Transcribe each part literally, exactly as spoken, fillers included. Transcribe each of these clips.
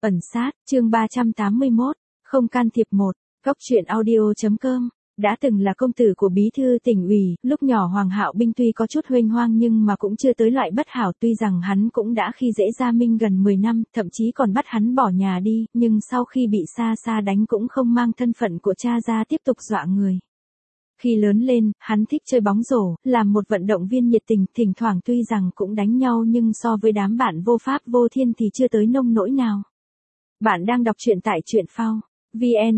Ẩn sát, chương ba trăm tám mươi mốt, không can thiệp một, góc truyện audio.com. Đã từng là công tử của bí thư tỉnh ủy, lúc nhỏ Hoàng Hạo Binh tuy có chút huênh hoang nhưng mà cũng chưa tới loại bất hảo, tuy rằng hắn cũng đã khi dễ Gia Minh gần mười năm, thậm chí còn bắt hắn bỏ nhà đi, nhưng sau khi bị Sa Sa đánh cũng không mang thân phận của cha ra tiếp tục dọa người. Khi lớn lên, hắn thích chơi bóng rổ, làm một vận động viên nhiệt tình, thỉnh thoảng tuy rằng cũng đánh nhau nhưng so với đám bạn vô pháp vô thiên thì chưa tới nông nỗi nào. Bạn đang đọc truyện tại truyện phao. vn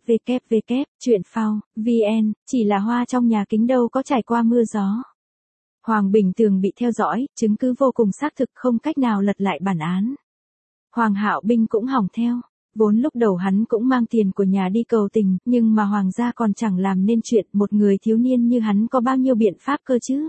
www truyện phao vn chỉ là hoa trong nhà kính đâu có trải qua mưa gió. Hoàng Bình Tường bị theo dõi, chứng cứ vô cùng xác thực, không cách nào lật lại bản án. Hoàng Hạo Binh cũng hỏng theo. Vốn lúc đầu hắn cũng mang tiền của nhà đi cầu tình, nhưng mà Hoàng gia còn chẳng làm nên chuyện, một người thiếu niên như hắn có bao nhiêu biện pháp cơ chứ.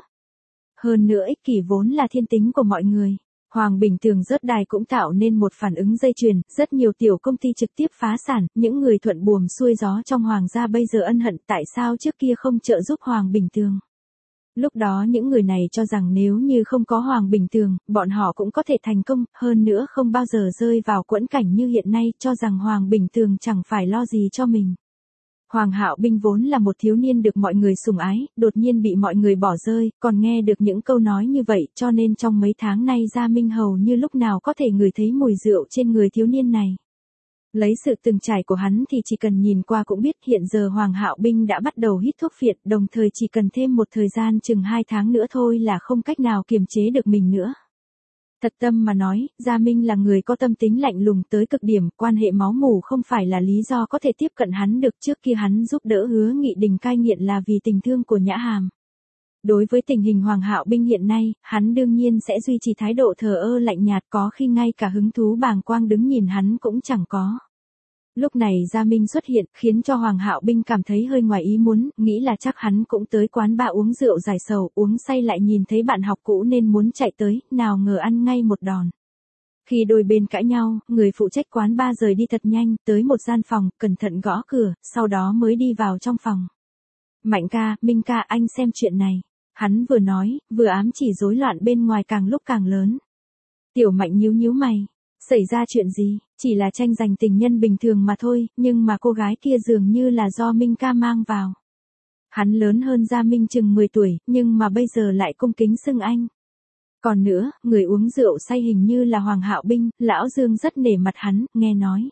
Hơn nữa ích kỷ vốn là thiên tính của mọi người. Hoàng Bình Tường rớt đài cũng tạo nên một phản ứng dây chuyền, rất nhiều tiểu công ty trực tiếp phá sản, những người thuận buồm xuôi gió trong Hoàng gia bây giờ ân hận tại sao trước kia không trợ giúp Hoàng Bình Tường. Lúc đó những người này cho rằng nếu như không có Hoàng Bình Tường, bọn họ cũng có thể thành công, hơn nữa không bao giờ rơi vào quẫn cảnh như hiện nay, cho rằng Hoàng Bình Tường chẳng phải lo gì cho mình. Hoàng Hạo Binh vốn là một thiếu niên được mọi người sủng ái, đột nhiên bị mọi người bỏ rơi, còn nghe được những câu nói như vậy, cho nên trong mấy tháng nay Gia Minh hầu như lúc nào có thể ngửi thấy mùi rượu trên người thiếu niên này. Lấy sự từng trải của hắn thì chỉ cần nhìn qua cũng biết hiện giờ Hoàng Hạo Binh đã bắt đầu hít thuốc phiện, đồng thời chỉ cần thêm một thời gian chừng hai tháng nữa thôi là không cách nào kiềm chế được mình nữa. Thật tâm mà nói, Gia Minh là người có tâm tính lạnh lùng tới cực điểm, quan hệ máu mủ không phải là lý do có thể tiếp cận hắn được. Trước kia hắn giúp đỡ Hứa Nghị Đình cai nghiện là vì tình thương của Nhã Hàm. Đối với tình hình Hoàng Hạo Binh hiện nay, hắn đương nhiên sẽ duy trì thái độ thờ ơ lạnh nhạt, có khi ngay cả hứng thú bàng quang đứng nhìn hắn cũng chẳng có. Lúc này Gia Minh xuất hiện, khiến cho Hoàng Hạo Binh cảm thấy hơi ngoài ý muốn, nghĩ là chắc hắn cũng tới quán bar uống rượu giải sầu, uống say lại nhìn thấy bạn học cũ nên muốn chạy tới, nào ngờ ăn ngay một đòn. Khi đôi bên cãi nhau, người phụ trách quán bar rời đi thật nhanh, tới một gian phòng, cẩn thận gõ cửa, sau đó mới đi vào trong phòng. Mạnh ca, Minh ca, anh xem chuyện này. Hắn vừa nói, vừa ám chỉ rối loạn bên ngoài càng lúc càng lớn. Tiểu Mạnh nhíu nhíu mày. Xảy ra chuyện gì, chỉ là tranh giành tình nhân bình thường mà thôi, nhưng mà cô gái kia dường như là do Minh ca mang vào. Hắn lớn hơn Gia Minh chừng mười tuổi, nhưng mà bây giờ lại cung kính xưng anh. Còn nữa, người uống rượu say hình như là Hoàng Hạo Binh, lão Dương rất nể mặt hắn, nghe nói.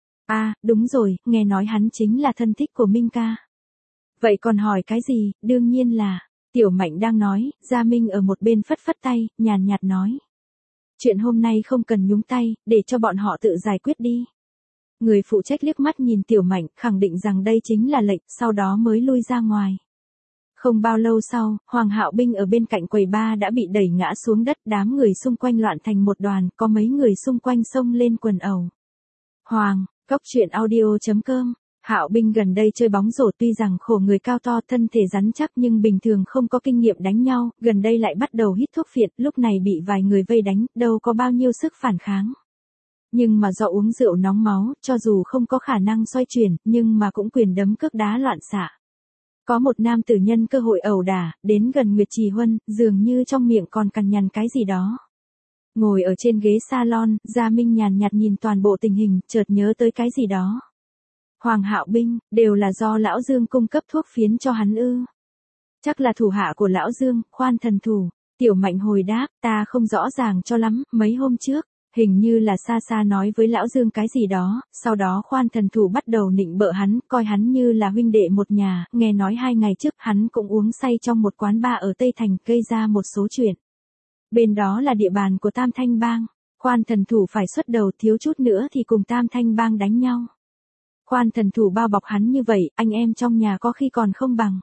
À, đúng rồi, nghe nói hắn chính là thân thích của Minh ca. Vậy còn hỏi cái gì, đương nhiên là, Tiểu Mạnh đang nói, Gia Minh ở một bên phất phất tay, nhàn nhạt nói. Chuyện hôm nay không cần nhúng tay, để cho bọn họ tự giải quyết đi. Người phụ trách liếc mắt nhìn Tiểu Mạnh, khẳng định rằng đây chính là lệnh, sau đó mới lui ra ngoài. Không bao lâu sau, Hoàng Hạo Binh ở bên cạnh quầy bar đã bị đẩy ngã xuống đất, đám người xung quanh loạn thành một đoàn, có mấy người xung quanh xông lên quần ẩu. Hoàng, góc truyện audio.com. Hạo Binh gần đây chơi bóng rổ tuy rằng khổ người cao to, thân thể rắn chắc nhưng bình thường không có kinh nghiệm đánh nhau, gần đây lại bắt đầu hít thuốc phiện, lúc này bị vài người vây đánh, đâu có bao nhiêu sức phản kháng. Nhưng mà do uống rượu nóng máu, cho dù không có khả năng xoay chuyển, nhưng mà cũng quyền đấm cước đá loạn xạ. Có một nam tử nhân cơ hội ẩu đả, đến gần Nguyệt Trì Huân, dường như trong miệng còn cằn nhằn cái gì đó. Ngồi ở trên ghế salon, Gia Minh nhàn nhạt nhìn toàn bộ tình hình, chợt nhớ tới cái gì đó. Hoàng Hạo Binh, đều là do Lão Dương cung cấp thuốc phiến cho hắn ư. Chắc là thủ hạ của Lão Dương, Khoan thần thủ. Tiểu Mạnh hồi đáp, ta không rõ ràng cho lắm, mấy hôm trước, hình như là Sa Sa nói với Lão Dương cái gì đó, sau đó Khoan thần thủ bắt đầu nịnh bợ hắn, coi hắn như là huynh đệ một nhà, nghe nói hai ngày trước hắn cũng uống say trong một quán bar ở Tây Thành, gây ra một số chuyện. Bên đó là địa bàn của Tam Thanh Bang, Khoan thần thủ phải xuất đầu, thiếu chút nữa thì cùng Tam Thanh Bang đánh nhau. Khoan thần thủ bao bọc hắn như vậy, anh em trong nhà có khi còn không bằng.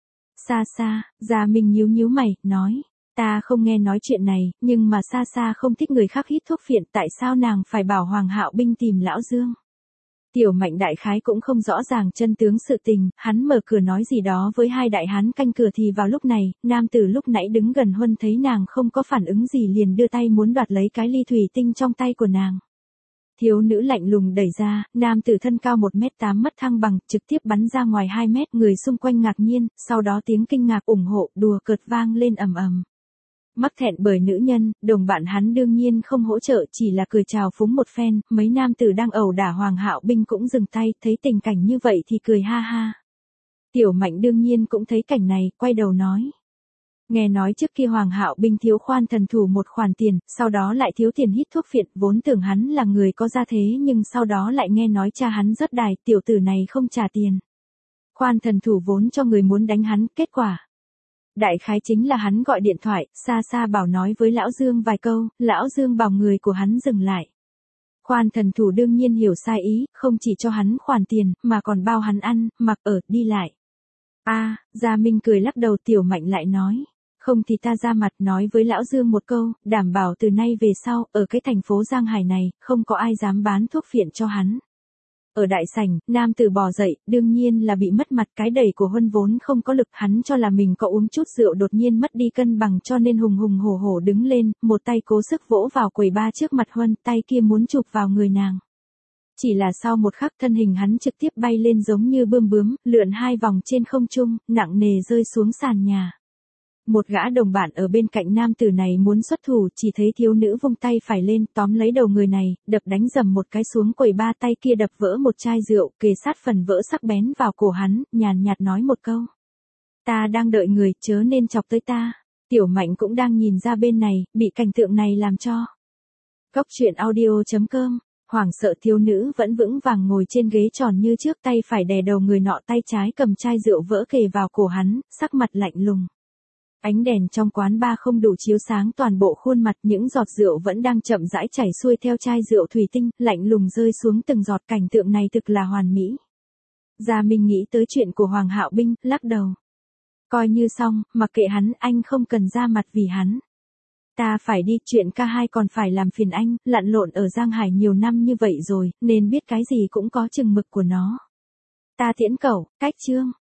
Sa Sa, Gia Minh nhíu nhíu mày, nói, ta không nghe nói chuyện này, nhưng mà Sa Sa không thích người khác hít thuốc phiện, tại sao nàng phải bảo Hoàng Hạo Binh tìm Lão Dương? Tiểu Mạnh đại khái cũng không rõ ràng chân tướng sự tình, hắn mở cửa nói gì đó với hai đại hán canh cửa thì vào lúc này, nam tử lúc nãy đứng gần Huân thấy nàng không có phản ứng gì liền đưa tay muốn đoạt lấy cái ly thủy tinh trong tay của nàng. Thiếu nữ lạnh lùng đẩy ra, nam tử thân cao một mét tám mất thăng bằng, trực tiếp bắn ra ngoài hai mét, người xung quanh ngạc nhiên, sau đó tiếng kinh ngạc ủng hộ, đùa cợt vang lên ầm ầm. Mắc thẹn bởi nữ nhân, đồng bạn hắn đương nhiên không hỗ trợ, chỉ là cười chào phúng một phen, mấy nam tử đang ẩu đả Hoàng Hạo Binh cũng dừng tay, thấy tình cảnh như vậy thì cười ha ha. Tiểu Mạnh đương nhiên cũng thấy cảnh này, quay đầu nói. Nghe nói trước kia Hoàng Hạo Binh thiếu khoan thần thủ một khoản tiền, sau đó lại thiếu tiền hít thuốc phiện, vốn tưởng hắn là người có gia thế nhưng sau đó lại nghe nói cha hắn rớt đài, tiểu tử này không trả tiền. Khoan thần thủ vốn cho người muốn đánh hắn, kết quả. Đại khái chính là hắn gọi điện thoại, xa xa bảo nói với Lão Dương vài câu, Lão Dương bảo người của hắn dừng lại. Khoan thần thủ đương nhiên hiểu sai ý, không chỉ cho hắn khoản tiền, mà còn bao hắn ăn, mặc ở, đi lại. A, Gia Minh cười lắc đầu. Tiểu Mạnh lại nói. Không thì ta ra mặt nói với Lão Dương một câu, đảm bảo từ nay về sau, ở cái thành phố Giang Hải này, không có ai dám bán thuốc phiện cho hắn. Ở đại sảnh, nam tử bò dậy, đương nhiên là bị mất mặt, cái đẩy của Huân vốn không có lực, hắn cho là mình có uống chút rượu đột nhiên mất đi cân bằng cho nên hùng hùng hổ hổ đứng lên, một tay cố sức vỗ vào quầy ba trước mặt Huân, tay kia muốn chụp vào người nàng. Chỉ là sau một khắc thân hình hắn trực tiếp bay lên giống như bươm bướm, lượn hai vòng trên không trung, nặng nề rơi xuống sàn nhà. Một gã đồng bạn ở bên cạnh nam tử này muốn xuất thủ, chỉ thấy thiếu nữ vung tay phải lên, tóm lấy đầu người này, đập đánh dầm một cái xuống quầy ba, tay kia đập vỡ một chai rượu, kề sát phần vỡ sắc bén vào cổ hắn, nhàn nhạt nói một câu. Ta đang đợi người, chớ nên chọc tới ta. Tiểu Mạnh cũng đang nhìn ra bên này, bị cảnh tượng này làm cho. Cốc truyện audio chấm com. Hoảng sợ thiếu nữ vẫn vững vàng ngồi trên ghế tròn như trước, tay phải đè đầu người nọ, tay trái cầm chai rượu vỡ kề vào cổ hắn, sắc mặt lạnh lùng. Ánh đèn trong quán bar không đủ chiếu sáng toàn bộ khuôn mặt, những giọt rượu vẫn đang chậm rãi chảy xuôi theo chai rượu thủy tinh, lạnh lùng rơi xuống từng giọt, cảnh tượng này thực là hoàn mỹ. Gia Minh nghĩ tới chuyện của Hoàng Hạo Binh, lắc đầu. Coi như xong, mặc kệ hắn, anh không cần ra mặt vì hắn. Ta phải đi, chuyện ca hai còn phải làm phiền anh, lặn lộn ở Giang Hải nhiều năm như vậy rồi, nên biết cái gì cũng có chừng mực của nó. Ta tiễn cậu, cách chương.